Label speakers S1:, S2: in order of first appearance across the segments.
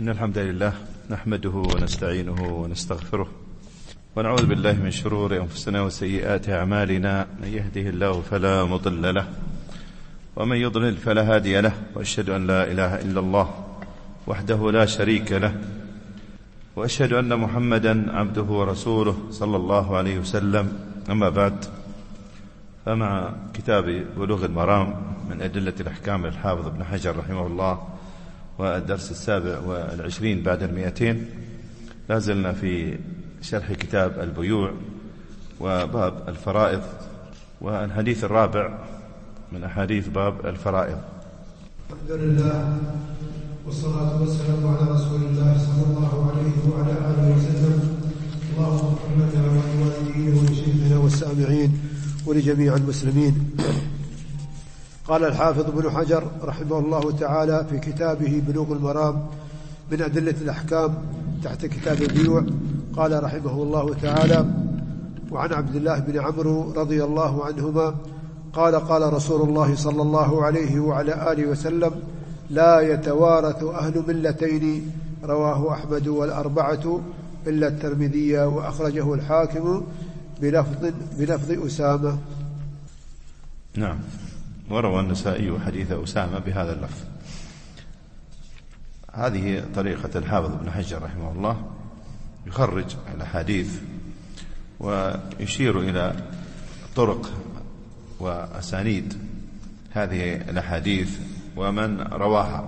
S1: إن الحمد لله نحمده ونستعينه ونستغفره ونعوذ بالله من شرور أنفسنا وسيئات أعمالنا. من يهده الله فلا مضل له ومن يضلل فلا هادي له، وأشهد أن لا إله إلا الله وحده لا شريك له، وأشهد أن محمدا عبده ورسوله صلى الله عليه وسلم. أما بعد، فمع كتاب بلوغ المرام من أدلة الأحكام للحافظ ابن حجر رحمه الله، والدرس 27 بعد 200، لازلنا في شرح كتاب البيوع وباب الفرائض، والحديث الرابع من أحاديث باب الفرائض.
S2: الحمد لله والصلاة والسلام على رسول الله صلى الله عليه وعلى آله وسلم. اللهم اغفر لنا ولوالدينا ولشيخنا والسامعين ولجميع المسلمين. قال الحافظ ابن حجر رحمه الله تعالى في كتابه بلوغ المرام من أدلة الأحكام تحت كتاب البيوع، قال رحمه الله تعالى: وعن عبد الله بن عمرو رضي الله عنهما قال: قال رسول الله صلى الله عليه وعلى آله وسلم: لا يتوارث أهل ملتين. رواه أحمد والأربعة إلا الترمذي، وأخرجه الحاكم بلفظ أسامة.
S1: نعم، وروى النسائي حديث أسامة بهذا اللفظ. هذه طريقة الحافظ ابن حجر رحمه الله، يخرج الأحاديث ويشير إلى طرق وأسانيد هذه الأحاديث ومن رواها،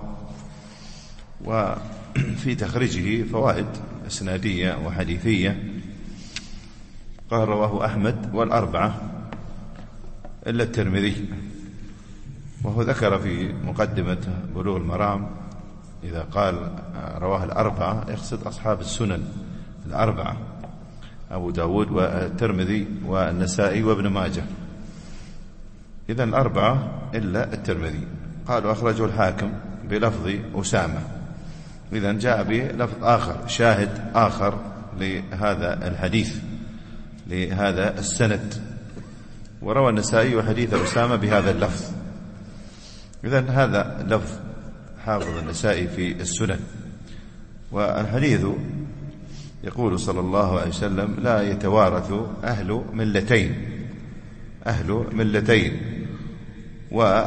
S1: وفي تخريجه فوائد إسنادية وحديثية. قال: رواه أحمد والأربعة إلا الترمذي. وهو ذكر في مقدمة بلوغ المرام إذا قال رواه الأربعة يقصد أصحاب السنن الأربعة: أبو داود والترمذي والنسائي وابن ماجه. إذن الأربعة إلا الترمذي. قالوا أخرجه الحاكم بلفظ أسامة. إذن جاء بلفظ آخر، شاهد آخر لهذا الحديث، لهذا السند. وروى النسائي حديث أسامة بهذا اللفظ. إذن هذا لفظ حافظ النسائي في السنن. والحديث يقول صلى الله عليه وسلم: لا يتوارث أهل ملتين. أهل ملتين. وأهل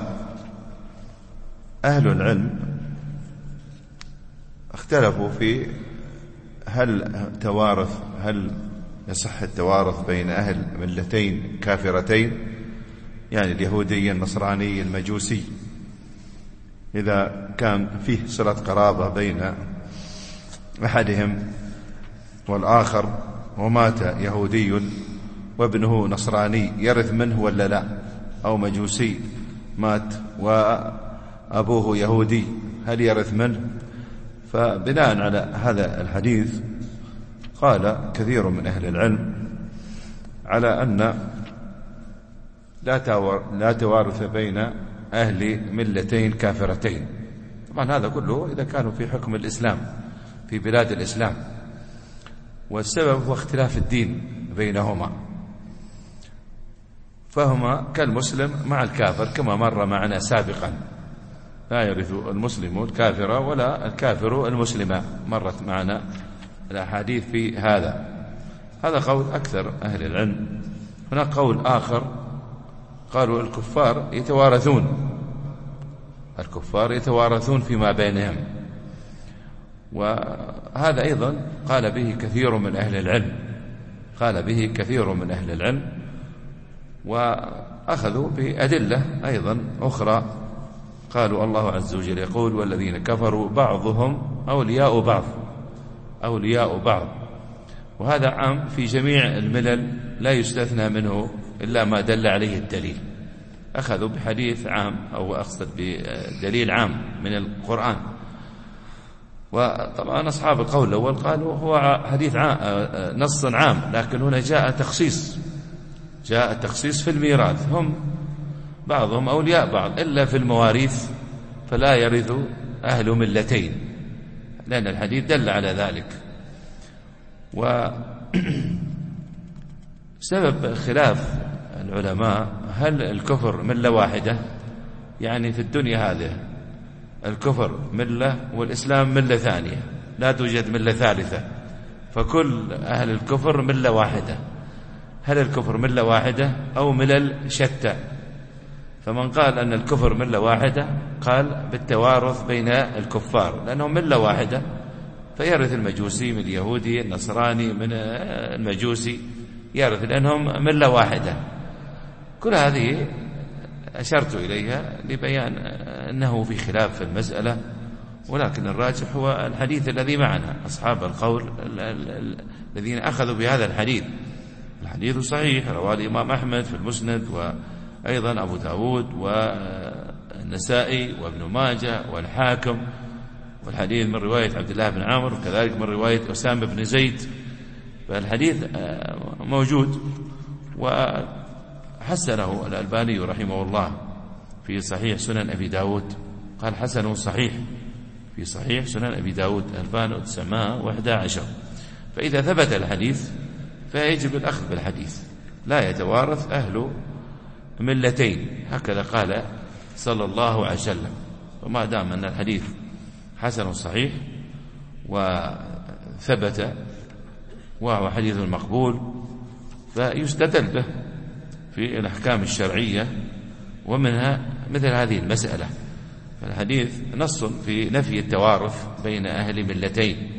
S1: العلم اختلفوا في هل يصح التوارث بين أهل ملتين كافرتين، يعني اليهودي النصراني المجوسي، إذا كان فيه صلة قرابة بين أحدهم والآخر ومات يهودي وابنه نصراني، يرث منه ولا لا؟ أو مجوسي مات وأبوه يهودي، هل يرث منه؟ فبناء على هذا الحديث قال كثير من أهل العلم على أن لا توارث بين أهل ملتين كافرتين. طبعا هذا كله إذا كانوا في حكم الإسلام في بلاد الإسلام، والسبب هو اختلاف الدين بينهما، فهما كالمسلم مع الكافر كما مر معنا سابقا: لا يرث المسلم الكافر ولا الكافر المسلم. مرت معنا الأحاديث في هذا قول أكثر أهل العلم. هناك قول آخر قالوا الكفار يتوارثون فيما بينهم، وهذا أيضا قال به كثير من أهل العلم، وأخذوا بأدلة أيضا أخرى. قالوا الله عز وجل يقول: والذين كفروا بعضهم أولياء بعض. وهذا عام في جميع الملل، لا يستثنى منه إلا ما دل عليه الدليل. أخذوا بحديث عام، أو أقصد بدليل عام من القرآن. وطبعا أصحاب القول الأول قالوا هو حديث نص عام، لكن هنا جاء تخصيص في الميراث، هم بعضهم أولياء بعض، إلا في المواريث فلا يرث أهل ملتين، لأن الحديث دل على ذلك. وسبب خلاف العلماء: هل الكفر ملة واحدة؟ يعني في الدنيا هذه الكفر ملة والإسلام ملة ثانية،
S3: لا توجد ملة ثالثة، فكل أهل الكفر ملة واحدة. هل الكفر ملة واحدة أو ملل شتى؟ فمن قال أن الكفر ملة واحدة قال بالتوارث بين الكفار، لأنهم ملة واحدة، فيرث المجوسي من اليهودي، النصراني من المجوسي يرث، لأنهم ملة واحدة. كل هذه أشرت إليها لبيان أنه في خلاف في المسألة، ولكن الراجح هو الحديث الذي معنا. أصحاب القول الذين أخذوا بهذا الحديث صحيح، رواه الإمام أحمد في المسند، وأيضا أبو داود والنسائي وابن ماجه والحاكم، والحديث من رواية عبد الله بن عمرو، وكذلك من رواية أسامة بن زيد. فالحديث موجود، وحسنه الألباني رحمه الله في صحيح سنن أبي داود، قال حسن صحيح في صحيح سنن أبي داود 2911. فإذا ثبت الحديث فيجب الأخذ بالحديث، لا يتوارث أهل ملتين، هكذا قال صلى الله عليه وسلم. وما دام أن الحديث حسن صحيح وثبت وهو حديث مقبول فيستدل به في الأحكام الشرعية، ومنها مثل هذه المسألة. فالحديث نص في نفي التوارث بين أهل ملتين،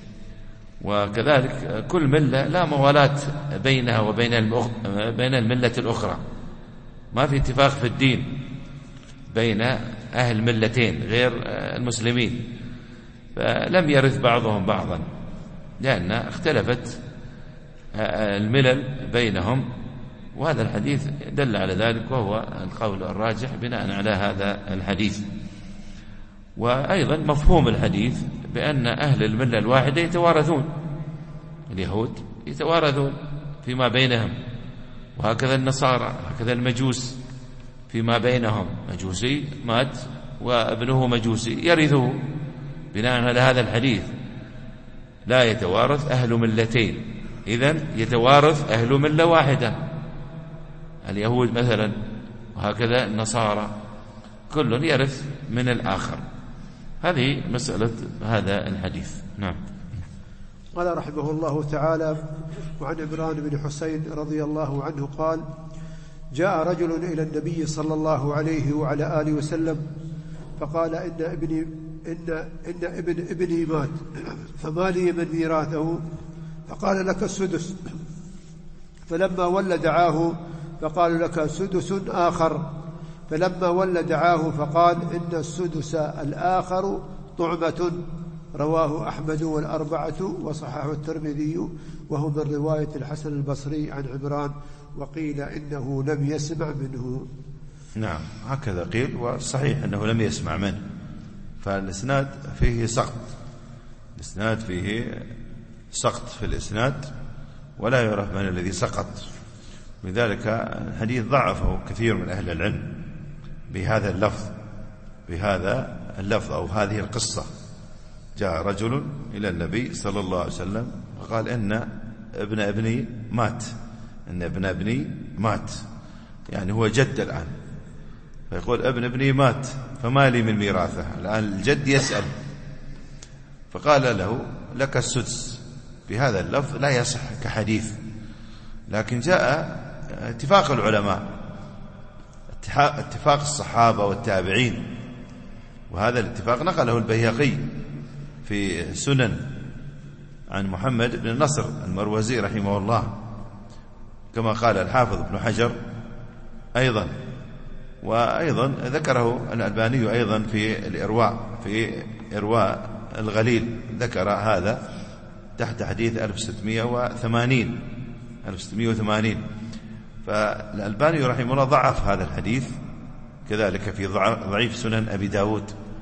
S3: وكذلك كل ملة لا موالاة بينها وبين بين الملة الأخرى، ما في اتفاق في الدين بين أهل ملتين غير المسلمين، فلم يرث بعضهم بعضا لأن اختلفت الملل بينهم. وهذا الحديث دل على ذلك، وهو القول الراجح بناء على هذا الحديث. وأيضا مفهوم الحديث بأن أهل الملة الواحدة يتوارثون، اليهود يتوارثون فيما بينهم، وهكذا النصارى، هكذا المجوس فيما بينهم، مجوسي مات وابنه مجوسي يرثه بناء على هذا الحديث. لا يتوارث أهل ملتين، إذن يتوارث أهل ملة واحدة، اليهود مثلا وهكذا النصارى، كل يرث من الآخر. هذه مسألة هذا الحديث. نعم.
S2: قال رحمه الله تعالى: وعن عمران بن حسين رضي الله عنه قال: جاء رجل إلى النبي صلى الله عليه وعلى آله وسلم فقال: إن ابن ابني مات، فما لي من ميراثه؟ فقال: لك السدس. فلما ولى دعاه فقال: لك سدس آخر. فلما ولى دعاه فقال: إن السدس الآخر طعمة. رواه أحمد والأربعة وصححه الترمذي، وهو من رواية الحسن البصري عن عمران، وقيل إنه لم يسمع منه.
S1: نعم، هكذا قيل، والصحيح أنه لم يسمع منه، فالإسناد فيه سقط، الإسناد فيه سقط في الإسناد، ولا يعرف من الذي سقط. لذلك الحديث ضعفه كثير من أهل العلم بهذا اللفظ أو هذه القصة. جاء رجل إلى النبي صلى الله عليه وسلم وقال: إن ابن ابني مات، يعني هو جد الآن، فيقول: ابن ابني مات، فما لي من ميراثه؟ الآن الجد يسأل، فقال له: لك السدس. بهذا اللفظ لا يصح كحديث، لكن جاء اتفاق العلماء، اتفاق الصحابة والتابعين، وهذا الاتفاق نقله البيهقي في سنن عن محمد بن نصر المروزي رحمه الله، كما قال الحافظ ابن حجر أيضا، وأيضا ذكره الألباني أيضا في إرواء الغليل، ذكر هذا تحت حديث 1680. فالألباني رحمه الله ضعف هذا الحديث، كذلك في ضعيف سنن أبي داود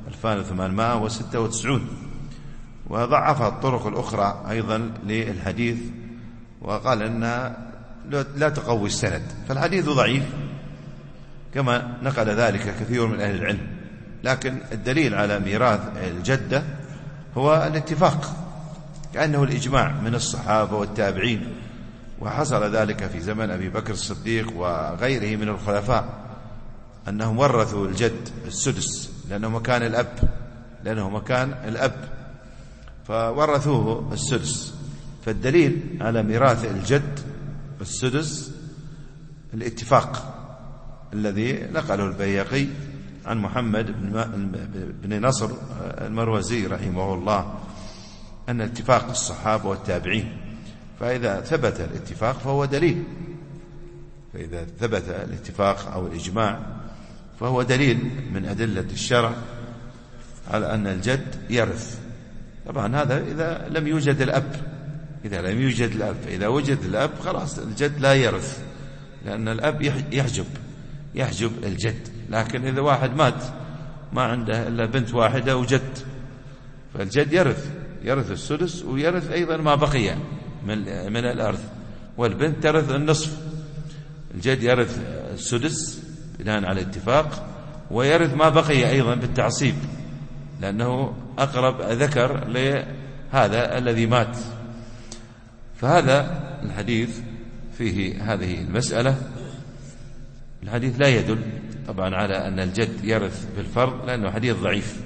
S1: 2896، وضعف الطرق الأخرى أيضا للحديث، وقال أنها لا تقوي السند، فالحديث ضعيف كما نقل ذلك كثير من أهل العلم. لكن الدليل على ميراث الجدة هو الاتفاق، كأنه الإجماع من الصحابة والتابعين، وحصل ذلك في زمن أبي بكر الصديق وغيره من الخلفاء، أنهم ورثوا الجد السدس لأنه مكان الأب، فورثوه السدس. فالدليل على ميراث الجد السدس الاتفاق الذي نقله البيهقي عن محمد بن نصر المروزي رحمه الله أن اتفاق الصحابة والتابعين، فإذا ثبت الاتفاق فهو دليل، فإذا ثبت الاتفاق أو الإجماع فهو دليل من أدلة الشرع على أن الجد يرث. طبعا هذا إذا لم يوجد الأب، إذا لم يوجد الأب، فإذا وجد الأب خلاص الجد لا يرث، لأن الأب يحجب الجد. لكن إذا واحد مات ما عنده إلا بنت واحدة وجد، فالجد يرث السدس، ويرث أيضا ما بقي من الأرث، والبنت ترث النصف. الجد يرث السدس بناء على الاتفاق، ويرث ما بقي أيضا بالتعصيب، لأنه أقرب ذكر لهذا الذي مات. فهذا الحديث فيه هذه المسألة. الحديث لا يدل طبعا على أن الجد يرث بالفرض، لأنه حديث ضعيف.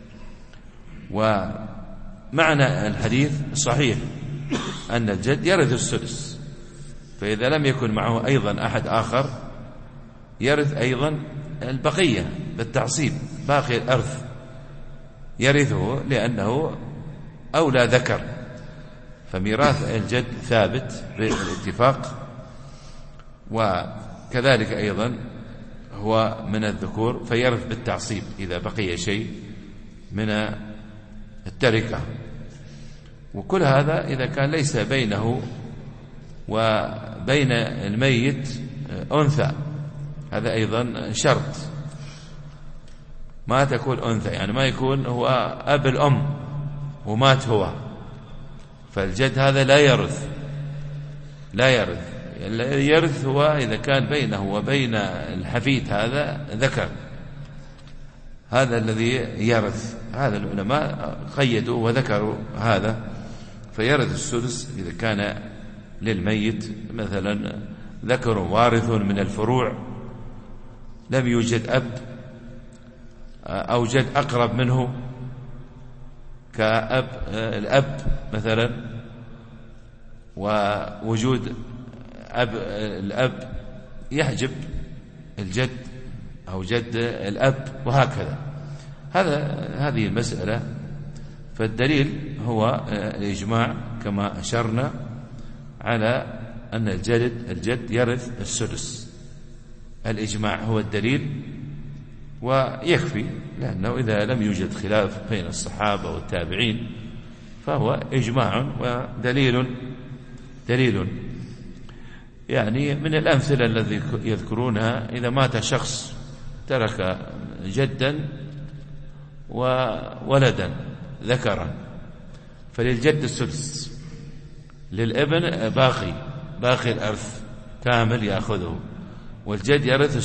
S1: ومعنى الحديث صحيح أن الجد يرث السدس، فإذا لم يكن معه أيضا أحد آخر يرث أيضا البقية بالتعصيب، باقي الأرث يرثه لأنه أولى ذكر. فميراث الجد ثابت بالاتفاق، وكذلك أيضا هو من الذكور فيرث بالتعصيب إذا بقي شيء من التركة. وكل هذا إذا كان ليس بينه وبين الميت أنثى، هذا أيضا شرط، ما تكون أنثى، يعني ما يكون هو أب الأم ومات هو، فالجد هذا لا يرث. يرث هو إذا كان بينه وبين الحفيد هذا ذكر، هذا الذي يرث. هذا العلماء قيدوا وذكروا هذا، فيرث السدس إذا كان للميت مثلا ذكر وارث من الفروع، لم يوجد أب أو جد أقرب منه كأب الأب مثلا، ووجود الأب يحجب الجد أو جد الأب، وهكذا. هذه المسألة. فالدليل هو الإجماع كما أشرنا على أن الجد يرث السدس. الإجماع هو الدليل ويكفي، لأنه إذا لم يوجد خلاف بين الصحابة والتابعين فهو إجماع ودليل. يعني من الأمثلة الذي يذكرونها إذا مات شخص ترك جدا وولدا ذكرا، فللجد السدس، للابن باقي الأرث كامل يأخذه، والجد يرث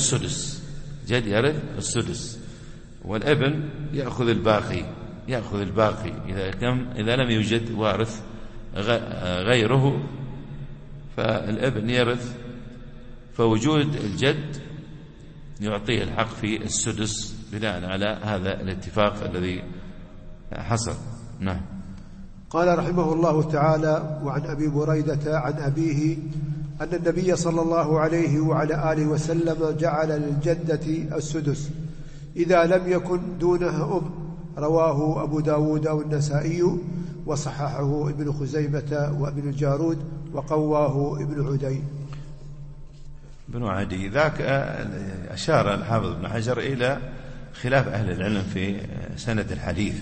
S1: السدس، والابن يأخذ الباقي إذا لم يوجد وارث غيره، فالابن يرث. فوجود الجد يعطيه الحق في السدس بناء على هذا الاتفاق الذي حصل. نعم.
S2: قال رحمه الله تعالى: وعن أبي بريدة عن أبيه أن النبي صلى الله عليه وعلى آله وسلم جعل للجدة السدس إذا لم يكن دونها أم. رواه أبو داود والنسائي، وصححه ابن خزيمة وابن الجارود، وقواه ابن عدي.
S1: ابن عدي ذاك أشار الحافظ ابن حجر إلى خلاف أهل العلم في سند الحديث،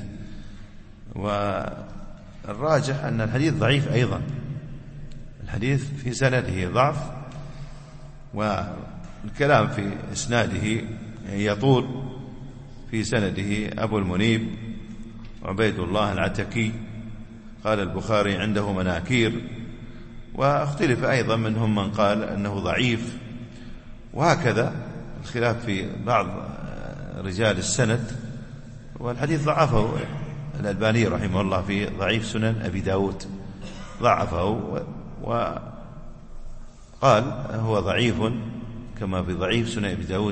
S1: والراجح أن الحديث ضعيف أيضا. الحديث في سنده ضعف، والكلام في إسناده يطول. في سنده أبو المنيب عبيد الله العتكي، قال البخاري عنده مناكير، واختلف أيضا منهم من قال أنه ضعيف، وهكذا الخلاف في بعض رجال السند. والحديث ضعفه الألباني رحمه الله في ضعيف سنن أبي داود، ضعفه وقال هو ضعيف كما في ضعيف سنن أبي داود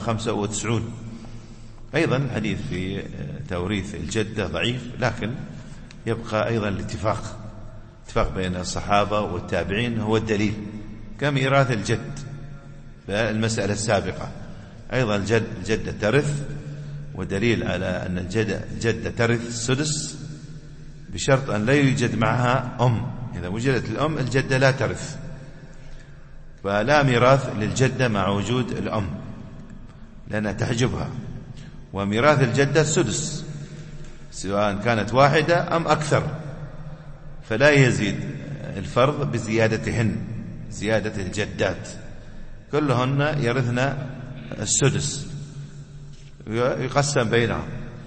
S1: 2895. أيضا الحديث في توريث الجدة ضعيف، لكن يبقى أيضا الاتفاق بين الصحابة والتابعين هو الدليل، كميراث الجد المسألة السابقة. أيضا الجدة ترث، ودليل على أن الجدة ترث السدس بشرط أن لا يوجد معها أم. إذا وجدت الأم الجدة لا ترث، فلا ميراث للجدة مع وجود الأم لأنها تحجبها. وميراث الجدة السدس سواء كانت واحدة أم أكثر، فلا يزيد الفرض بزيادتهن، زيادة الجدات كلهن يرثن السدس يقسم بينهم.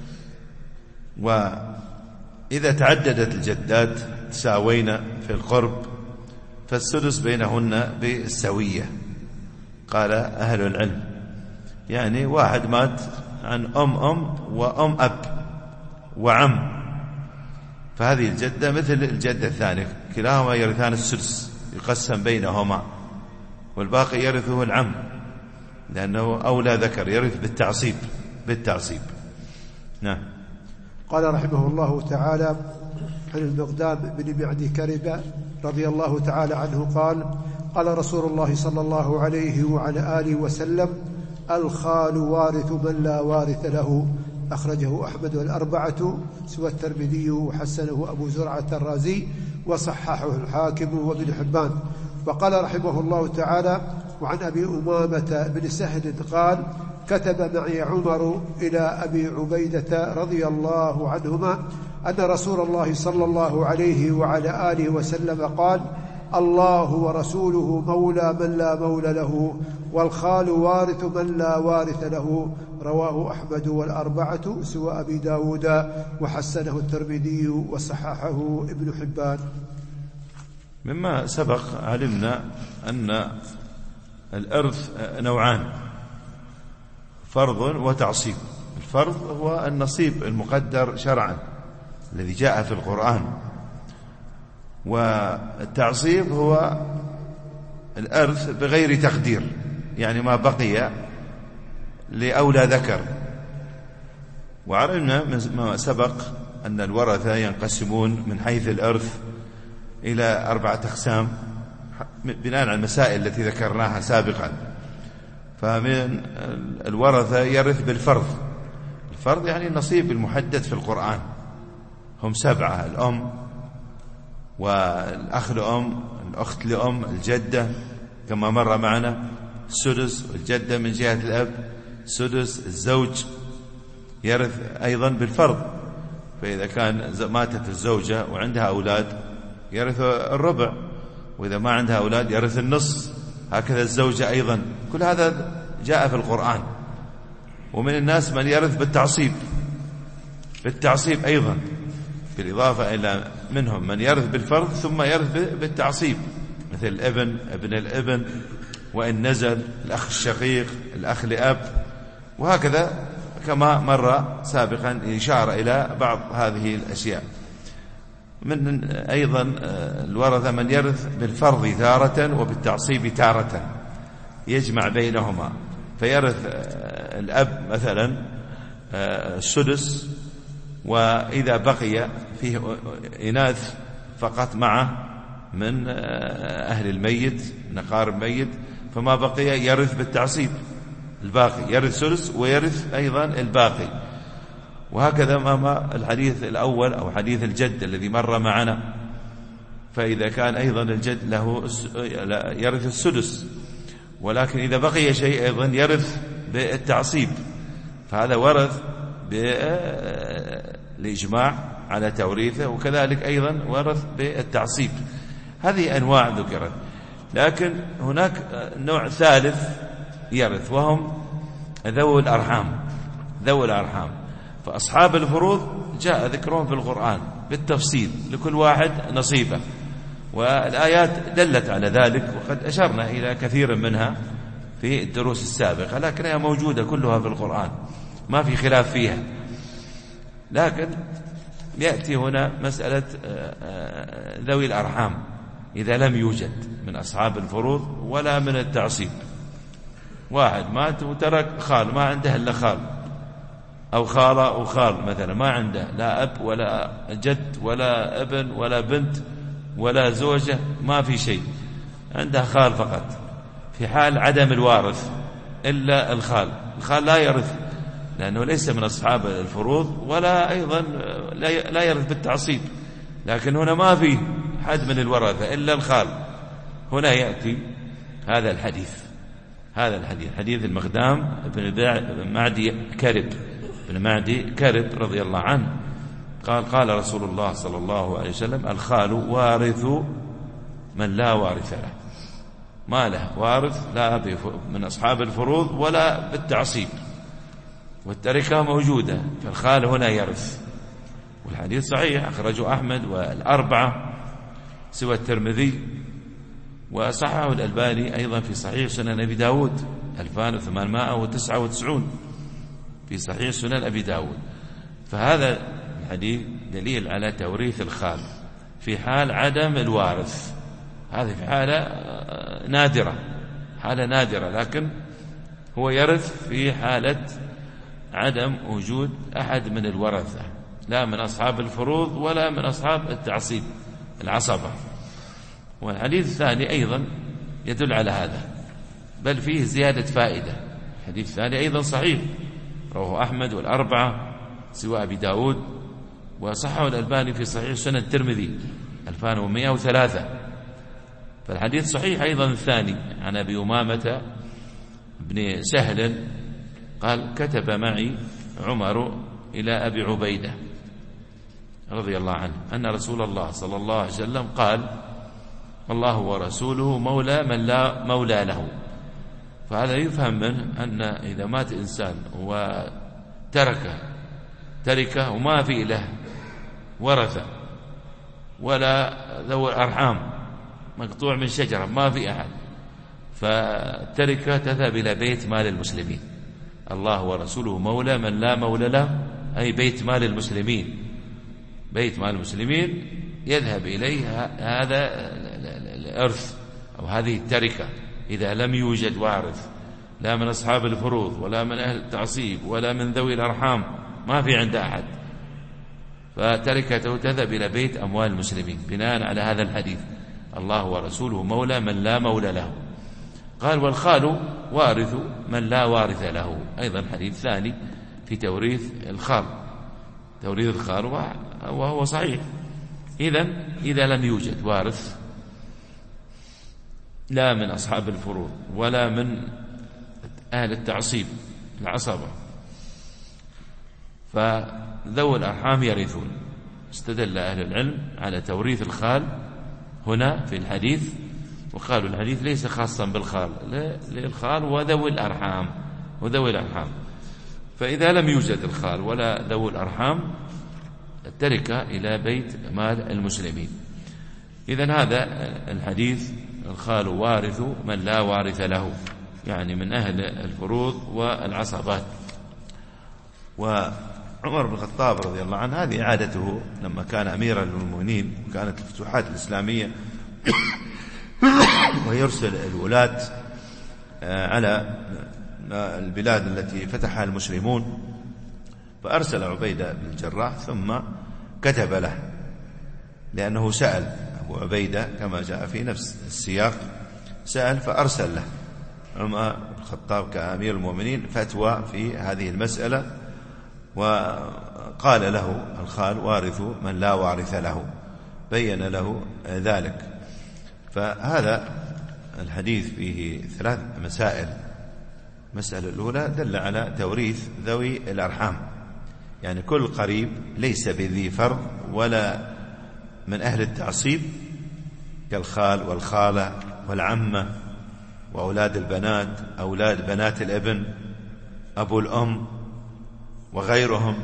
S1: وإذا تعددت الجدات تساوين في القرب فالسدس بينهن بالسوية. قال أهل العلم يعني واحد مات عن أم وأم أب وعم، فهذه الجدة مثل الجدة الثانية كلاهما يرثان السدس يقسم بينهما، والباقي يرثه العم لأنه أولى ذكر يرث بالتعصيب. نعم.
S2: قال رحمه الله تعالى عن المقدام بن معدي كربة رضي الله تعالى عنه قال: قال رسول الله صلى الله عليه وعلى آله وسلم: الخال وارث من لا وارث له. أخرجه أحمد والأربعة سوى الترمذي وحسنه أبو زرعة الرازي وصححه الحاكم وابن حبان. وقال رحمه الله تعالى: وعن أبي أمامة بن سهل قال: كتب معي عمر إلى أبي عبيدة رضي الله عنهما أن رسول الله صلى الله عليه وعلى آله وسلم قال: الله ورسوله مولى من لا مولى له، والخال وارث من لا وارث له. رواه أحمد والأربعة سوى أبي داود وحسنه الترمذي وصححه ابن حبان.
S1: مما سبق علمنا أن الإرث نوعان: فرض وتعصيب. الفرض هو النصيب المقدر شرعا الذي جاء في القرآن، والتعصيب هو الإرث بغير تقدير، يعني ما بقي لأولى ذكر. وعرفنا ما سبق أن الورثة ينقسمون من حيث الإرث إلى 4 أقسام بناء على المسائل التي ذكرناها سابقا. فمن الورثة يرث بالفرض. الفرض يعني النصيب المحدد في القرآن، هم 7: الأم والأخ لأم، الأخت لأم، الجدة كما مر معنا، السدس، والجدة من جهة الأب سدس، الزوج يرث أيضا بالفرض، فإذا كان ماتت الزوجة وعندها أولاد يرث الربع، وإذا ما عندها أولاد يرث النص، هكذا الزوجة أيضا. كل هذا جاء في القرآن. ومن الناس من يرث بالتعصيب أيضا، بالإضافة إلى منهم من يرث بالفرض ثم يرث بالتعصيب، مثل الابن، ابن الابن، وإن نزل، الأخ الشقيق، الأخ لأب، وهكذا كما مر سابقا إشارة إلى بعض هذه الأشياء. من أيضا الورثة من يرث بالفرض تارة وبالتعصيب تارة، يجمع بينهما، فيرث الأب مثلا السدس، وإذا بقي فيه إناث فقط معه من أهل الميت، من أقارب الميت، فما بقي يرث بالتعصيب، الباقي يرث سدس ويرث أيضا الباقي. وهكذا ما الحديث الأول أو حديث الجد الذي مر معنا، فإذا كان أيضا الجد له يرث السدس، ولكن إذا بقي شيء أيضا يرث بالتعصيب، فهذا ورث بالإجماع على توريثه، وكذلك أيضا ورث بالتعصيب. هذه أنواع ذكرت. لكن هناك نوع ثالث يرث، وهم ذوي الأرحام. فأصحاب الفروض جاء ذكرهم في القرآن بالتفصيل، لكل واحد نصيبه، والآيات دلت على ذلك، وقد أشرنا إلى كثير منها في الدروس السابقة، لكنها موجودة كلها في القرآن، ما في خلاف فيها. لكن يأتي هنا مسألة ذوي الأرحام إذا لم يوجد من أصحاب الفروض ولا من التعصيب. واحد مات وترك خال، ما عنده إلا خال،
S3: أو خالة وخال مثلا ما عنده لا أب ولا جد ولا ابن ولا بنت ولا زوجة، ما في شيء، عنده خال فقط، في حال عدم الوارث إلا الخال. الخال لا يرث لأنه ليس من أصحاب الفروض، ولا أيضا لا يرث بالتعصيب، لكن هنا ما في حد من الورثة إلا الخال. هنا يأتي هذا الحديث حديث المقدام بن معدي كرب رضي الله عنه قال رسول الله صلى الله عليه وسلم: الخال وارث من لا وارث له، ما له وارث لا من أصحاب الفروض ولا بالتعصيب، والتركة موجودة، فالخال هنا يرث. والحديث صحيح، أخرجه أحمد والأربعة سوى الترمذي، وصححه الألباني أيضا في صحيح سنن أبي داود 2899 في صحيح سنن أبي داود. فهذا الحديث دليل على توريث الخال في حال عدم الوارث. هذه في حالة نادرة، لكن هو يرث في حالة عدم وجود أحد من الورثة، لا من أصحاب الفروض ولا من أصحاب التعصيب العصبة. والحديث الثاني أيضا يدل على هذا، بل فيه زيادة فائدة. الحديث الثاني أيضا صحيح، رواه أحمد والأربعة سوى أبي داود، وصححه الألباني في صحيح سنن الترمذي 2103. فالحديث صحيح أيضا الثاني عن أبي أمامة بن سهل قال: كتب معي عمر إلى أبي عبيدة رضي الله عنه أن رسول الله صلى الله عليه وسلم قال: الله ورسوله مولى من لا مولى له. فهذا يفهم منه أن إذا مات إنسان تركه وما في له ورثة ولا ذوي أرحام، مقطوع من شجرة ما في أحد، فالتركة تذهب إلى بيت مال المسلمين. الله ورسوله مولى من لا مولى له، أي بيت مال المسلمين. بيت مال المسلمين يذهب إليه هذا الإرث أو هذه التركة إذا لم يوجد وارث، لا من أصحاب الفروض ولا من أهل التعصيب ولا من ذوي الأرحام، ما في عند أحد، فتركته تذهب إلى بيت أموال المسلمين بناء على هذا الحديث: الله ورسوله مولى من لا مولى له. قال: والخال وارث من لا وارث له، أيضا حديث ثاني في توريث الخال، وهو صحيح. إذا لم يوجد وارث لا من أصحاب الفروض ولا من أهل التعصيب العصبة، فذوي الأرحام يرثون. استدل أهل العلم على توريث الخال هنا في الحديث، وقالوا الحديث ليس خاصا بالخال، للخال وذوي الأرحام. فإذا لم يوجد الخال ولا ذوي الأرحام، التركة إلى بيت مال المسلمين. إذن هذا الحديث: الخال وارث من لا وارث له، يعني من أهل الفروض والعصبات.
S1: وعمر بن الخطاب رضي الله عنه هذه عادته لما كان أميرا للمؤمنين وكانت الفتوحات الإسلامية ويرسل الولاة على البلاد التي فتحها المسلمون، فأرسل عبيدة بن الجراح ثم كتب له، لأنه سأل أبو عبيدة كما جاء في نفس السياق، سأل فأرسل له عمر بن الخطاب كأمير المؤمنين فتوى في هذه المسألة، وقال له: الخال وارث من لا وارث له، بين له ذلك. فهذا الحديث فيه 3 مسائل. المسألة الأولى دل على توريث ذوي الأرحام، يعني كل قريب ليس بذي فرض ولا من أهل التعصيب كالخال والخالة والعمة وأولاد البنات، أولاد بنات الابن، أبو الأم وغيرهم،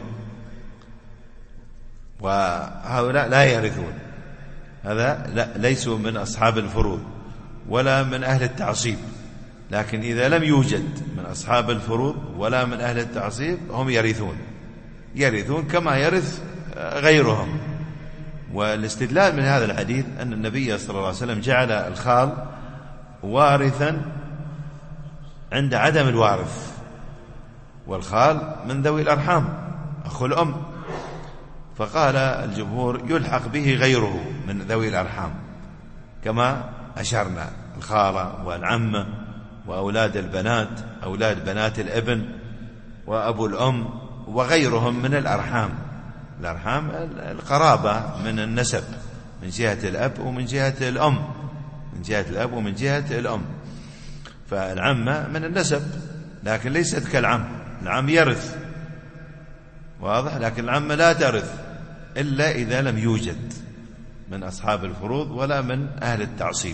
S1: وهؤلاء لا يرثون. هذا ليسوا من أصحاب الفروض ولا من أهل التعصيب، لكن إذا لم يوجد من أصحاب الفروض ولا من أهل التعصيب هم يرثون كما يرث غيرهم. والاستدلال من هذا الحديث أن النبي صلى الله عليه وسلم جعل الخال وارثا عند عدم الوارث،
S3: والخال من ذوي الأرحام أخو الأم. فقال الجمهور يلحق به غيره من ذوي الأرحام كما أشرنا، الخالة والعمة وأولاد البنات، أولاد بنات الابن وأبو الأم وغيرهم من الأرحام. الأرحام القرابة من النسب من جهة الأب ومن جهة الأم، من جهة الأب ومن جهة الأم. فالعمة من النسب لكن ليست كالعم، العم يرث واضح، لكن العمة لا ترث إلا إذا لم يوجد من أصحاب الفروض ولا من أهل التعصيب.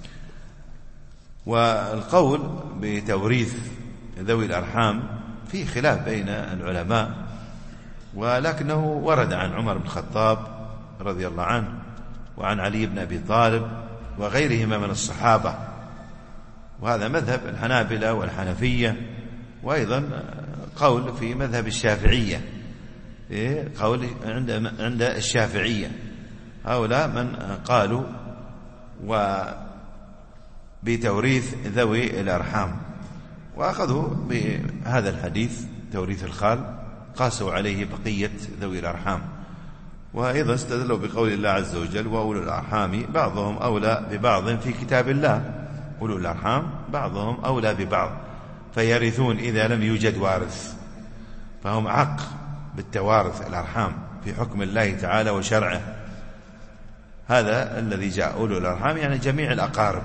S3: والقول بتوريث ذوي الأرحام فيه خلاف بين العلماء، ولكنه ورد عن عمر بن الخطاب رضي الله عنه وعن علي بن أبي طالب وغيرهما من الصحابة، وهذا مذهب الحنابلة والحنفية، وأيضا قول في مذهب الشافعية، قول عند الشافعية. هؤلاء من قالوا بتوريث ذوي الأرحام، وأخذوا بهذا الحديث توريث الخال، قاسوا عليه بقية ذوي الأرحام. وأيضا استدلوا بقول الله عز وجل وأولو الأرحام بعضهم أولى ببعض في كتاب الله، أولو الأرحام بعضهم أولى ببعض فيرثون إذا لم يوجد وارث، فهم عق بالتوارث الأرحام في حكم الله تعالى وشرعه. هذا الذي جاء أولو الأرحام يعني جميع الأقارب.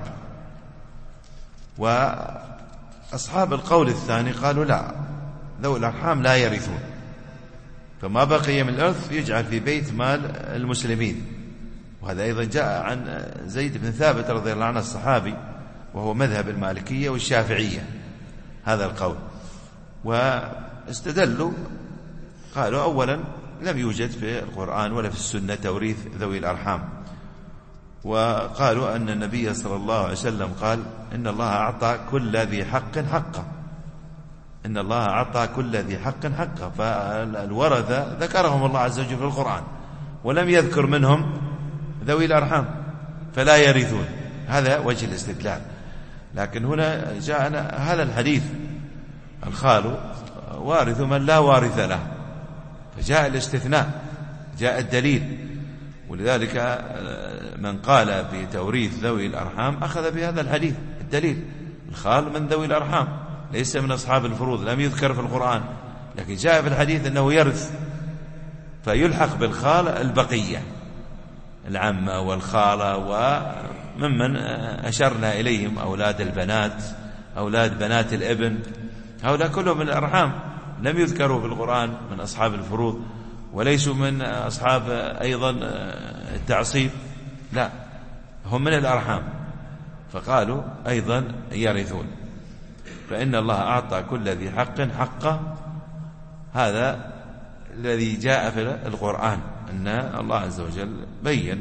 S3: وأصحاب القول الثاني قالوا لا، ذوي الأرحام لا يرثون، فما بقي من الإرث يجعل في بيت مال المسلمين. وهذا أيضا جاء عن زيد بن ثابت رضي الله عنه الصحابي، وهو مذهب المالكية والشافعية هذا القول. واستدلوا قالوا أولا لم يوجد في القرآن ولا في السنة توريث ذوي الأرحام، وقالوا أن النبي صلى الله عليه وسلم قال إن الله أعطى كل ذي حق حقه، إن الله أعطى كل ذي حق حقه. فالورثة ذكرهم الله عز وجل في القرآن ولم يذكر منهم ذوي الأرحام فلا يرثون، هذا وجه الاستدلال. لكن هنا جاءنا هذا الحديث الخال وارث من لا وارث له، فجاء الاستثناء، جاء الدليل. ولذلك من قال بتوريث ذوي الأرحام أخذ بهذا الحديث الدليل، الخال من ذوي الأرحام ليس من أصحاب الفروض، لم يذكر في القرآن لكن جاء في الحديث أنه يرث، فيلحق بالخال البقية، العمة والخالة وممن أشرنا إليهم أولاد البنات، أولاد بنات الابن، هؤلاء كلهم من الأرحام لم يذكروا في القرآن من أصحاب الفروض، وليسوا من أصحاب أيضا التعصيب، لا هم من الأرحام، فقالوا أيضا يرثون. فإن الله أعطى كل ذي حق حقه، هذا الذي جاء في القرآن، أن الله عز وجل بين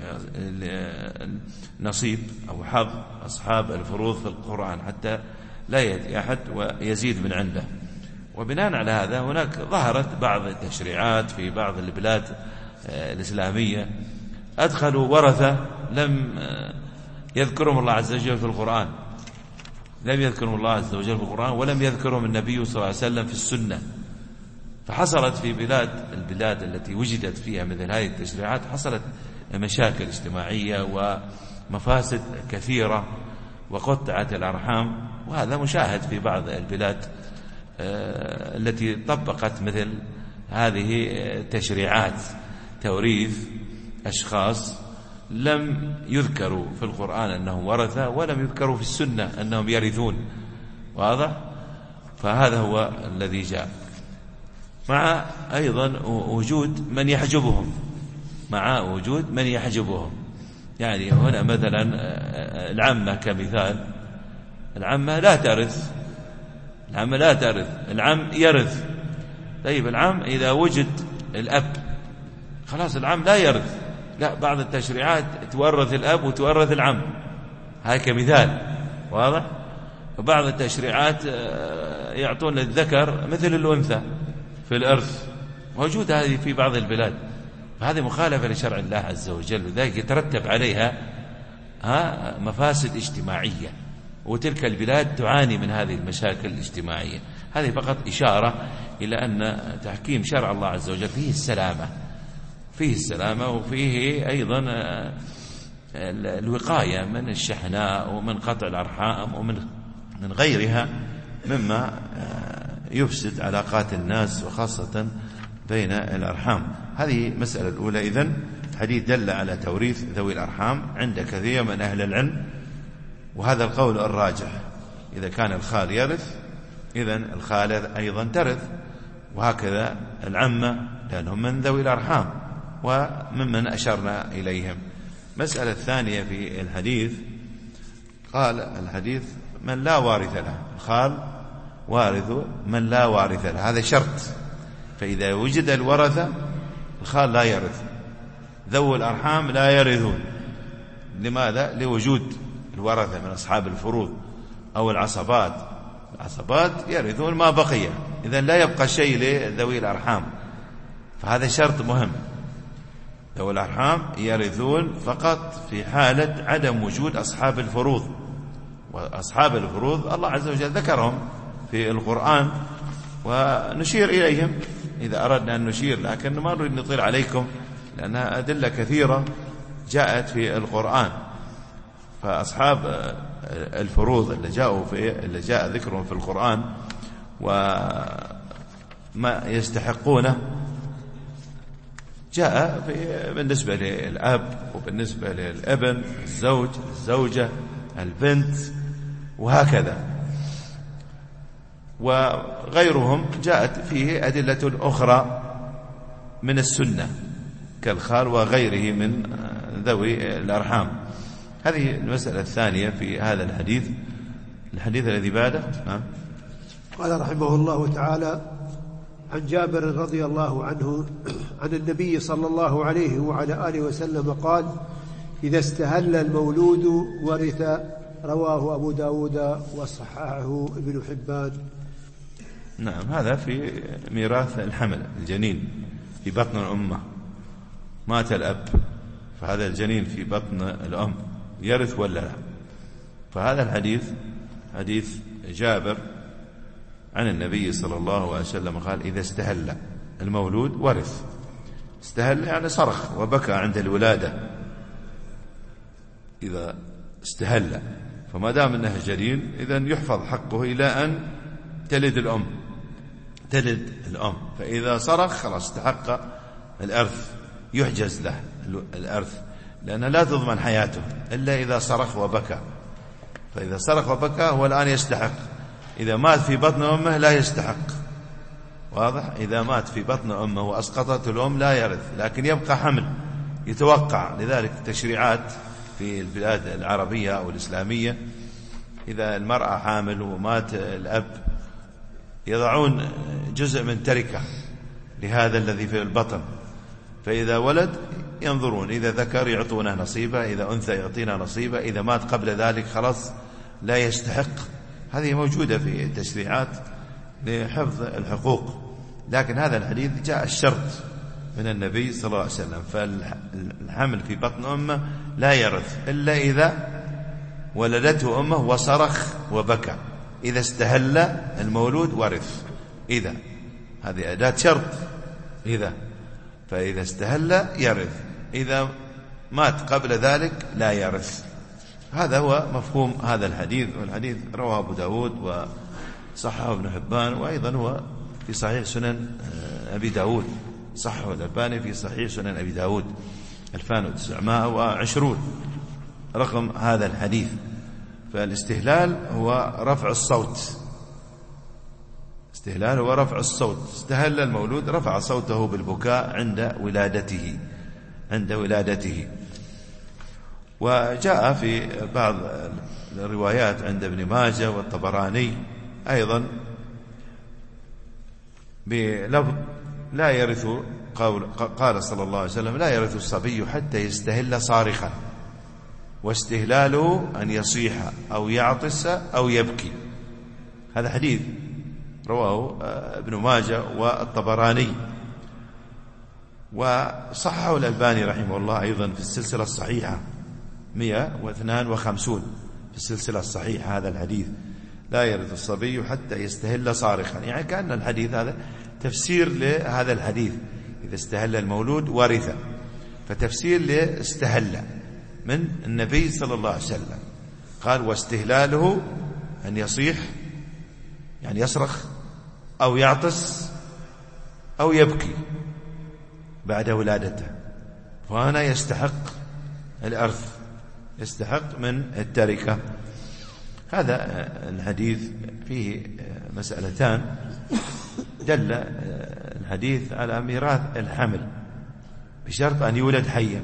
S3: نصيب أو حظ أصحاب الفروض في القرآن حتى لا يأتي أحد ويزيد من عنده. وبناء على هذا هناك ظهرت بعض التشريعات في بعض البلاد الإسلامية أدخلوا ورثة لم يذكرهم الله عز وجل في القرآن، لم يذكرهم الله عز وجل في القرآن ولم يذكرهم النبي صلى الله عليه وسلم في السنة. فحصلت في البلاد التي وجدت فيها مثل هذه التشريعات حصلت مشاكل اجتماعية ومفاسد كثيرة وقطعت الأرحام. وهذا مشاهد في بعض البلاد التي طبقت مثل هذه التشريعات، توريث أشخاص لم يذكروا في القرآن أنهم ورثة ولم يذكروا في السنة أنهم يرثون، واضح؟ فهذا هو الذي جاء، مع أيضا وجود من يحجبهم، مع وجود من يحجبهم. يعني هنا مثلا العمة كمثال، العمة لا ترث، العم لا ترث، العم يرث. طيب العم إذا وجد الأب خلاص العم لا يرث، لا، بعض التشريعات تورث الأب وتورث العم، هذا كمثال، واضح؟ وبعض التشريعات يعطون للذكر مثل الأنثى في الإرث، موجود هذه في بعض البلاد، فهذه مخالفة لشرع الله عز وجل، وذلك يترتب عليها مفاسد اجتماعية، وتلك البلاد تعاني من هذه المشاكل الاجتماعية. هذه فقط إشارة إلى أن تحكيم شرع الله عز وجل فيه السلامة وفيه أيضا الوقاية من الشحناء ومن قطع الأرحام ومن غيرها مما يفسد علاقات الناس وخاصة بين الأرحام. هذه مسألة الأولى. إذن الحديث دل على توريث ذوي الأرحام عند كثير من أهل العلم، وهذا القول الراجح. إذا كان الخال يرث إذن الخالة أيضا ترث، وهكذا العمة لأنهم من ذوي الأرحام وممن أشرنا إليهم. مسألة الثانية في الحديث، قال الحديث من لا وارث له، الخال وارث من لا وارث له، هذا شرط. فإذا وجد الورثة الخال لا يرث، ذوي الأرحام لا يرثون. لماذا؟ لوجود الورثة من أصحاب الفروض أو العصبات يرثون ما بقي، إذن لا يبقى شيء لذوي الأرحام، فهذا شرط مهم. ذوي الأرحام يرثون فقط في حالة عدم وجود أصحاب الفروض، وأصحاب الفروض الله عز وجل ذكرهم في القرآن ونشير إليهم إذا أردنا أن نشير، لكن ما نريد نطيل عليكم لأنها أدلة كثيرة جاءت في القرآن. فأصحاب الفروض اللي جاء ذكرهم في القرآن وما يستحقونه جاء بالنسبة للأب وبالنسبة للابن، الزوج، الزوجة، البنت، وهكذا. وغيرهم جاءت فيه أدلة أخرى من السنة كالخال وغيره من ذوي الأرحام. هذه المسألة الثانية في هذا الحديث الذي بعده.
S2: قال رحمه الله تعالى: عن جابر رضي الله عنه عن النبي صلى الله عليه وعلى آله وسلم قال: إذا استهل المولود ورث. رواه أبو داود وصححه ابن حبان.
S1: نعم، هذا في ميراث الحمل، الجنين في بطن الأمة، مات الأب فهذا الجنين في بطن الأم يرث ولا لا؟ فهذا الحديث حديث جابر عن النبي صلى الله عليه وسلم قال: إذا استهل المولود ورث. استهل يعني صرخ وبكى عند الولادة. إذا استهل فما دام أنه جنين إذن يحفظ حقه إلى أن تلد الأم. فإذا صرخ خلاص استحق الإرث، يحجز له الإرث، لأن لا تضمن حياته إلا إذا صرخ وبكى. فإذا صرخ وبكى هو الآن يستحق. إذا مات في بطن أمه لا يستحق، واضح؟ إذا مات في بطن أمه وأسقطت الأم لا يرث، لكن يبقى حمل يتوقع. لذلك التشريعات في البلاد العربية أو الإسلامية إذا المرأة حامل ومات الأب يضعون جزء من تركة لهذا الذي في البطن، فإذا ولد ينظرون، إذا ذكر يعطونه نصيبه، إذا أنثى يعطينا نصيبه، إذا مات قبل ذلك خلاص لا يستحق. هذه موجودة في التشريعات لحفظ الحقوق. لكن هذا الحديث جاء الشرط من النبي صلى الله عليه وسلم، فالحمل في بطن أمه لا يرث إلا إذا ولدته أمه وصرخ وبكى. إذا استهل المولود ورث. إذا هذه أداة شرط، إذا فإذا استهل يرث، إذا مات قبل ذلك لا يرث. هذا هو مفهوم هذا الحديث. والحديث رواه أبو داود وصححه ابن حبان، وأيضا هو في صحيح سنن أبي داود، صححه الألباني في صحيح سنن أبي داود 2920 رقم هذا الحديث. فالاستهلال هو رفع الصوت، استهلال هو رفع الصوت. استهل المولود رفع صوته بالبكاء عند ولادته. وجاء في بعض الروايات عند ابن ماجه والطبراني أيضا بلفظ لا يرث، قال صلى الله عليه وسلم: لا يرث الصبي حتى يستهل صارخا، واستهلاله أن يصيح أو يعطس أو يبكي. هذا حديث رواه ابن ماجه والطبراني، وصححه الألباني رحمه الله أيضا في السلسلة الصحيحة 152 في السلسلة الصحيحة هذا الحديث. لا يرث الصبي حتى يستهل صارخا. يعني كأن الحديث هذا تفسير لهذا الحديث، إذا استهل المولود ورث، فتفسير لاستهل من النبي صلى الله عليه وسلم. قال واستهلاله أن يصيح، يعني يصرخ أو يعطس أو يبكي بعد ولادته، وهنا يستحق الإرث، يستحق من التركة. هذا الحديث فيه مسألتان. دل الحديث على ميراث الحمل بشرط أن يولد حيا.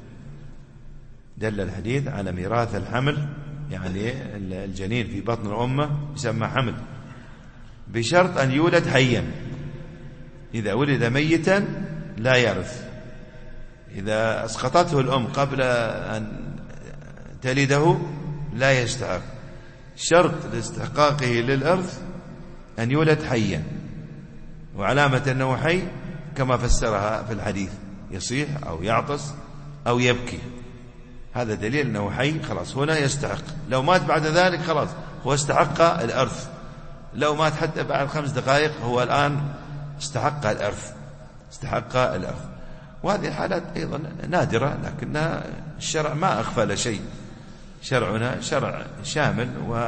S1: دل الحديث على ميراث الحمل، يعني الجنين في بطن أمه يسمى حمل، بشرط أن يولد حيا. إذا ولد ميتا لا يرث. إذا أسقطته الأم قبل أن تلده لا يستحق. شرط لاستحقاقه للإرث أن يولد حيا، وعلامة أنه حي كما فسرها في الحديث، يصيح أو يعطس أو يبكي، هذا دليل أنه حي، خلاص هنا يستحق. لو مات بعد ذلك خلاص هو استحق الإرث. لو مات حتى بعد 5 دقائق هو الآن استحق الإرث، استحق الإرث. وهذه الحالات أيضا نادرة، لكن الشرع ما أغفل شيء. شرعنا شرع شامل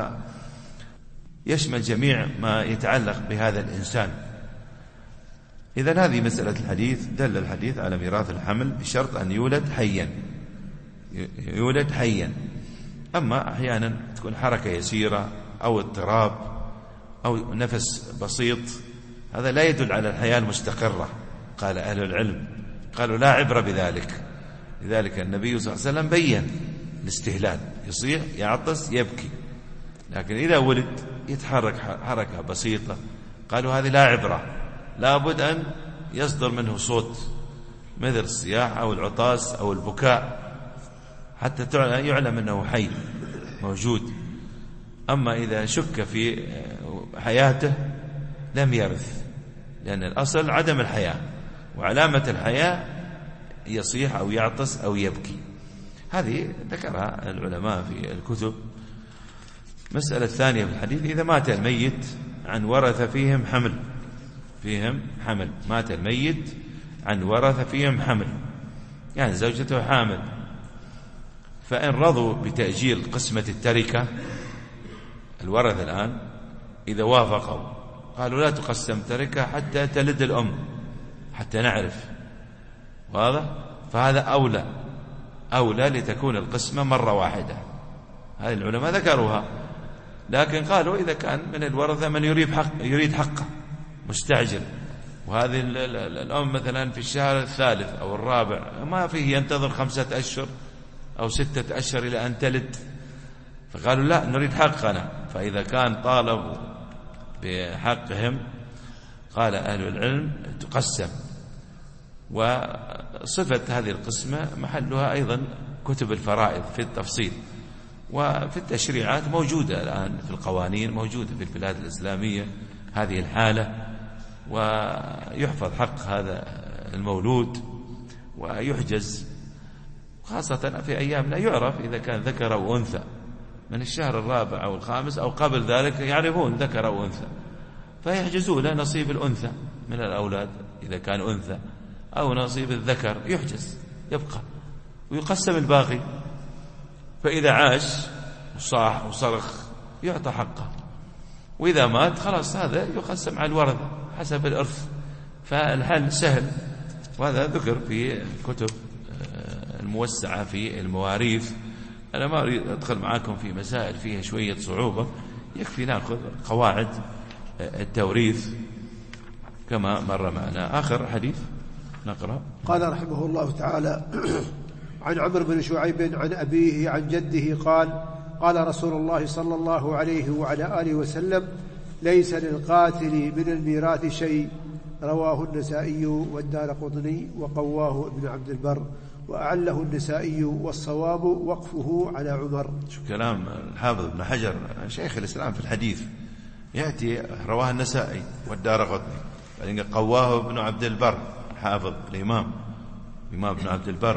S1: ويشمل جميع ما يتعلق بهذا الإنسان. إذن هذه مسألة الحديث. دل الحديث على ميراث الحمل بشرط أن يولد حيا، يولد حيا. أما أحيانا تكون حركة يسيرة أو اضطراب أو نفس بسيط، هذا لا يدل على الحياة المستقرة. قال أهل العلم قالوا لا عبرة بذلك. لذلك النبي صلى الله عليه وسلم بيّن الاستهلال، يصيح يعطس يبكي. لكن إذا ولد يتحرك حركة بسيطة، قالوا هذه لا عبرة، لابد أن يصدر منه صوت مثل الصياح أو العطاس أو البكاء حتى يعلم أنه حي موجود. أما إذا شك في حياته لم يرث، لأن الأصل عدم الحياة، وعلامة الحياة يصيح أو يعطس أو يبكي. هذه ذكرها العلماء في الكتب. مسألة ثانية في الحديث: إذا مات الميت عن ورث فيهم حمل، فيهم حمل، مات الميت عن ورث فيهم حمل، يعني زوجته حامل، فإن رضوا بتأجيل قسمة التركة، الورث الآن إذا وافقوا قالوا لا تقسم تركة حتى تلد الأم، حتى نعرف، واضح؟ فهذا أولى لتكون القسمة مرة واحدة. هذه العلماء ذكروها، لكن قالوا إذا كان من الورثة من يريد حقه مستعجل، وهذه الأم مثلا في الشهر الثالث أو الرابع ما فيه ينتظر 5 أشهر أو 6 أشهر إلى أن تلد، فقالوا لا نريد حقنا. فإذا كان طالبوا بحقهم قال أهل العلم تقسم. وصفة هذه القسمة محلها أيضا كتب الفرائض في التفصيل، وفي التشريعات موجودة الآن، في القوانين موجودة في البلاد الإسلامية هذه الحالة، ويحفظ حق هذا المولود ويحجز، خاصة في أيامنا يعرف إذا كان ذكر أو أنثى، من الشهر الرابع أو الخامس أو قبل ذلك يعرفون ذكر أو أنثى، فيحجزون نصيب الأنثى من الأولاد إذا كان أنثى، أو نصيب الذكر يحجز يبقى ويقسم الباقي. فإذا عاش وصاح وصرخ يعطى حقه، وإذا مات خلاص هذا يقسم على الورثة حسب الإرث. فالحل سهل، وهذا ذكر في الكتب الموسعة في المواريث. أنا ما أريد أدخل معاكم في مسائل فيها شوية صعوبة، يكفي نأخذ قواعد التوريث كما مر معنا. آخر حديث نقرأ.
S2: قال رحمه الله تعالى: عن عمرو بن شعيب عن أبيه عن جده قال: قال رسول الله صلى الله عليه وعلى آله وسلم: ليس للقاتل من الميراث شيء. رواه النسائي والدارقطني وقواه ابن عبد البر وأعله النسائي، والصواب وقفه على عمر.
S1: شوف كلام الحافظ ابن حجر شيخ الإسلام في الحديث، يأتي رواه النسائي والدارقطني، بعدين قواه ابن عبد البر حافظ الإمام ابن عبد البر،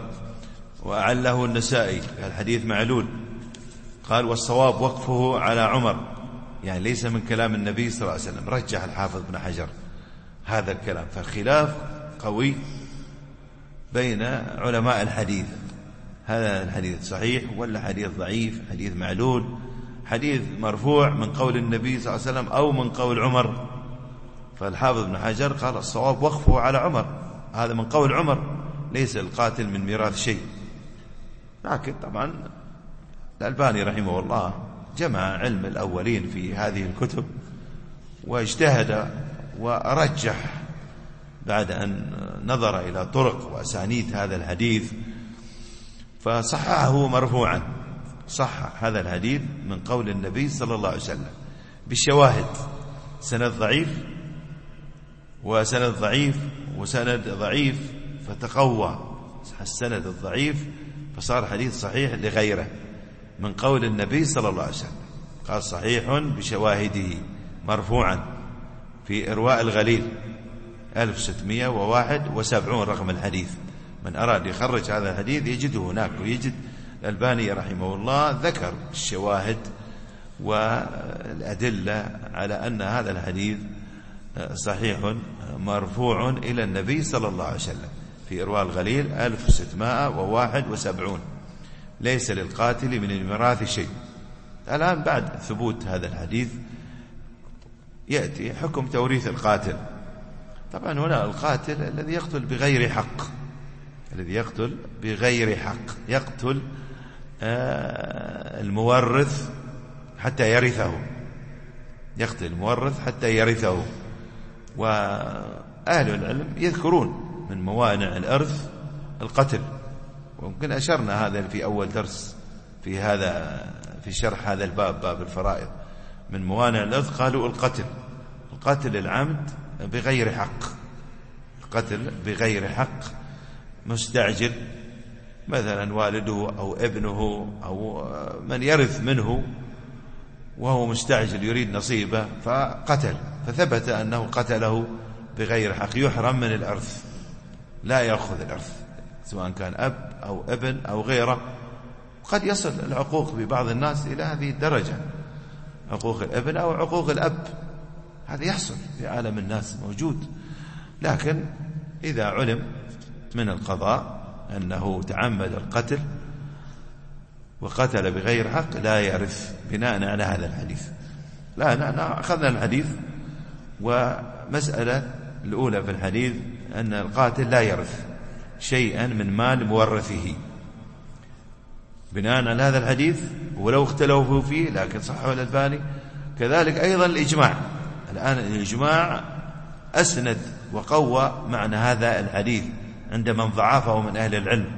S1: وأعله النسائي الحديث معلول. قال: والصواب وقفه على عمر. يعني ليس من كلام النبي صلى الله عليه وسلم. رجح الحافظ ابن حجر هذا الكلام. فالخلاف قوي بين علماء الحديث، هذا الحديث صحيح ولا حديث ضعيف، حديث معلول، حديث مرفوع من قول النبي صلى الله عليه وسلم أو من قول عمر. فالحافظ ابن حجر قال الصواب وقفه على عمر، هذا من قول عمر، ليس القاتل من ميراث شيء. لكن طبعا الألباني رحمه الله جمع علم الأولين في هذه الكتب واجتهد ورجح بعد أن نظر إلى طرق وأسانيد هذا الحديث، فصححه مرفوعا. صح هذا الحديث من قول النبي صلى الله عليه وسلم بالشواهد، سند ضعيف وسند ضعيف وسند ضعيف، فتقوى السند الضعيف فصار حديث صحيح لغيره من قول النبي صلى الله عليه وسلم. قال صحيح بشواهده مرفوعا في إرواء الغليل 1671 رقم الحديث. من أراد يخرج هذا الحديث يجده هناك، ويجد الألباني رحمه الله ذكر الشواهد والأدلة على أن هذا الحديث صحيح مرفوع إلى النبي صلى الله عليه وسلم في إرواء الغليل 1671. ليس للقاتل من الميراث شيء. الآن بعد ثبوت هذا الحديث يأتي حكم توريث القاتل. طبعا هنا القاتل الذي يقتل بغير حق، الذي يقتل بغير حق، يقتل المورث حتى يرثه، يقتل المورث حتى يرثه. وأهل العلم يذكرون من موانع الإرث القتل، وممكن أشرنا هذا في أول درس في شرح هذا الباب، باب الفرائض. من موانع الإرث قالوا القتل العمد بغير حق، القتل بغير حق، مستعجل مثلا والده أو ابنه أو من يرث منه وهو مستعجل يريد نصيبه فقتل، فثبت أنه قتله بغير حق، يحرم من الإرث، لا يأخذ الإرث سواء كان أب أو ابن أو غيره. قد يصل العقوق ببعض الناس إلى هذه الدرجة، عقوق الابن أو عقوق الأب، هذا يحصل في عالم الناس موجود. لكن إذا علم من القضاء أنه تعمد القتل وقتل بغير حق لا يرث بناء على هذا الحديث. لا أخذنا الحديث، ومسألة الأولى في الحديث أن القاتل لا يرث شيئا من مال مورثه بناء على هذا الحديث، ولو اختلفوا فيه لكن صححه الألباني. كذلك أيضا الإجماع، الآن الإجماع أسند وقوى معنى هذا الحديث عند من ضعفه من أهل العلم.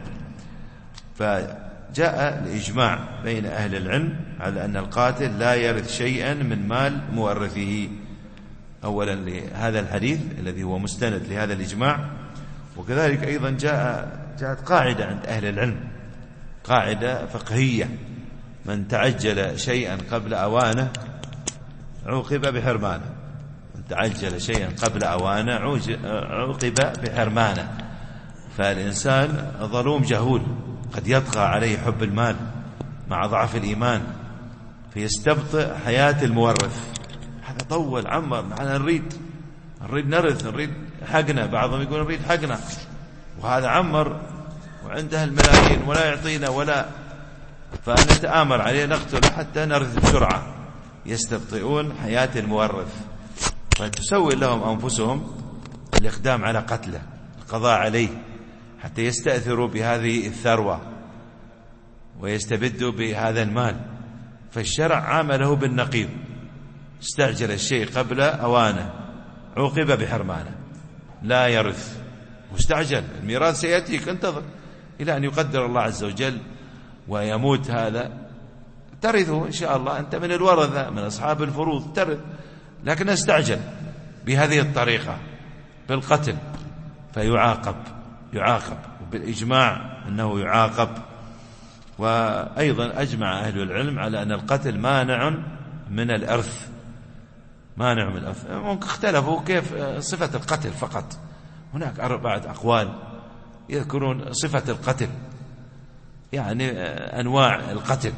S1: فجاء الإجماع بين أهل العلم على أن القاتل لا يرث شيئا من مال مورثه، أولا لهذا الحديث الذي هو مستند لهذا الإجماع. وكذلك أيضا جاءت قاعدة عند أهل العلم، قاعدة فقهية: من تعجل شيئا قبل أوانه عوقب بحرمانه، من تعجل شيئا قبل أوانه عوقب بحرمانه. فالإنسان ظلوم جهول قد يطغى عليه حب المال مع ضعف الإيمان فيستبطئ حياة المورث. هذا طول عمر، نحن نريد نرث، نريد حقنا، بعضهم يقول نريد حقنا، وهذا عمر وعنده الملايين ولا يعطينا ولا، فنتآمر عليه نقتله حتى نرث بسرعة. يستبطئون حياة المورث، فتسول لهم أنفسهم الإقدام على قتله، القضاء عليه، حتى يستأثروا بهذه الثروة ويستبدوا بهذا المال. فالشرع عامله بالنقيض، استعجل الشيء قبل أوانه عوقب بحرمانه، لا يرث، مستعجل، الميراث سيأتيك، انتظر إلى أن يقدر الله عز وجل ويموت هذا، ترثه إن شاء الله، أنت من الورثة من أصحاب الفروض ترث. لكن استعجل بهذه الطريقة بالقتل فيعاقب، بالإجماع أنه يعاقب. وأيضا أجمع أهل العلم على أن القتل مانع من الإرث، مانع من الإرث. ممكن اختلفوا كيف صفة القتل فقط، هناك 4 أقوال يذكرون صفة القتل، يعني أنواع القتل،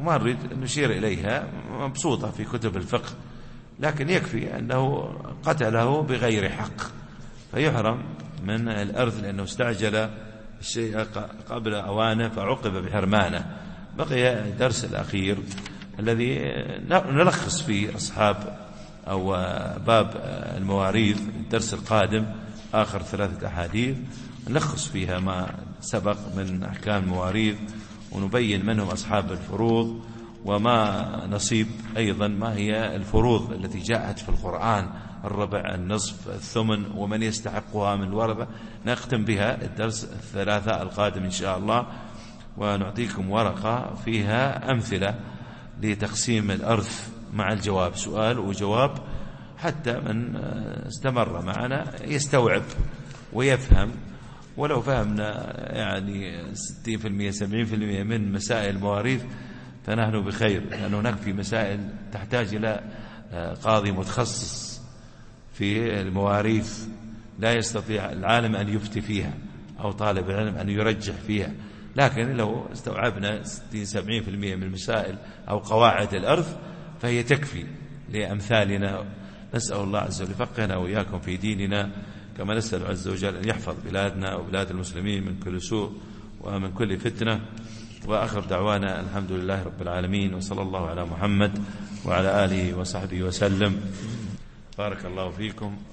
S3: وما نريد نشير إليها، مبسوطة في كتب الفقه، لكن يكفي أنه قتله بغير حق فيحرم من الأرث لأنه استعجل الشيء قبل أوانه فعقب بحرمانه. بقي الدرس الأخير الذي نلخص فيه أصحاب أو باب المواريث، الدرس القادم آخر 3 أحاديث نلخص فيها ما سبق من أحكام المواريث، ونبين من هم أصحاب الفروض وما نصيب أيضا ما هي الفروض التي جاءت في القرآن، الربع، النصف، الثمن، ومن يستحقها من الورثة. نختم بها الدرس 3 القادم إن شاء الله، ونعطيكم ورقة فيها أمثلة لتقسيم الأرث مع الجواب، سؤال وجواب، حتى من استمر معنا يستوعب ويفهم. ولو فهمنا يعني 60% 70% من مسائل المواريث فنحن بخير، لأن هناك في مسائل تحتاج إلى قاضي متخصص في المواريث لا يستطيع العالم أن يفتي فيها أو طالب العلم أن يرجح فيها، لكن لو استوعبنا 60-70% من المسائل أو قواعد الأرث فهي تكفي لأمثالنا. نسأل الله عز وجل يفقهنا وإياكم في ديننا، كما نسأل عز وجل أن يحفظ بلادنا وبلاد المسلمين من كل سوء ومن كل فتنة. وآخر دعوانا الحمد لله رب العالمين، وصلى الله على محمد وعلى آله وصحبه وسلم. بارك الله فيكم.